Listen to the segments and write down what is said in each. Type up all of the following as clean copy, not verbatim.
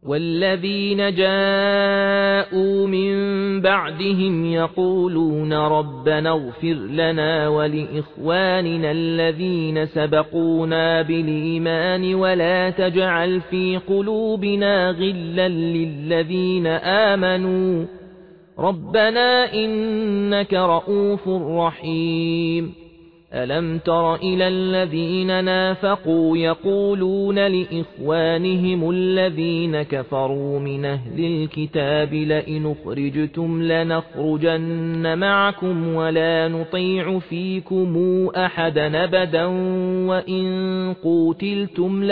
والذين جاءوا من بعدهم يقولون ربنا اغفر لنا ولإخواننا الذين سبقونا بالإيمان ولا تجعل في قلوبنا غلا للذين آمنوا ربنا إنك رؤوف رحيم ألم تر إلى الذين نافقوا يقولون لإخوانهم الذين كفروا من أهل الكتاب لئن أخرجتم لنخرجن معكم ولا نطيع فيكم أحدا أبدا وإن قوتلتم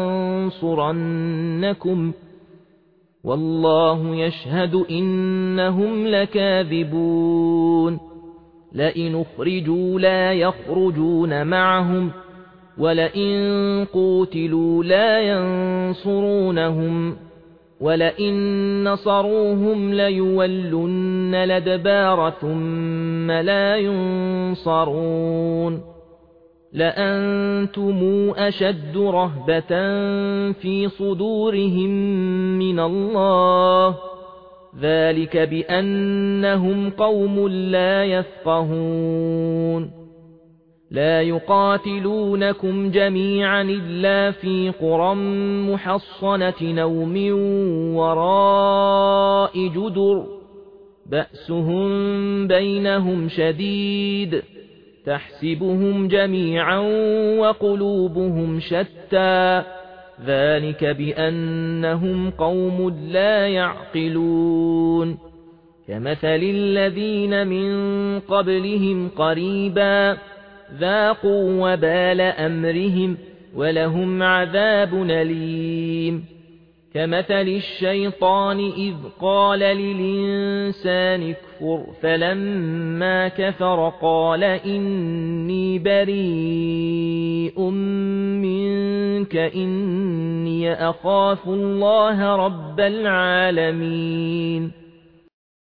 لننصرنكم والله يشهد إنهم لكاذبون لئن أخرجوا لا يخرجون معهم ولئن قوتلوا لا ينصرونهم ولئن نصروهم ليولن الأدبار ثم لا ينصرون لأنتم أشد رهبة في صدورهم من الله ذلك بأنهم قوم لا يفقهون لا يقاتلونكم جميعا إلا في قرى محصنة أو من وراء جدر بأسهم بينهم شديد تحسبهم جميعا وقلوبهم شتى ذلك بأنهم قوم لا يعقلون كمثل الذين من قبلهم قريبا ذاقوا وبال أمرهم ولهم عذاب أليم كمثل الشيطان إذ قال للإنسان اكفر فلما كفر قال إني بريء منك إني أخاف الله رب العالمين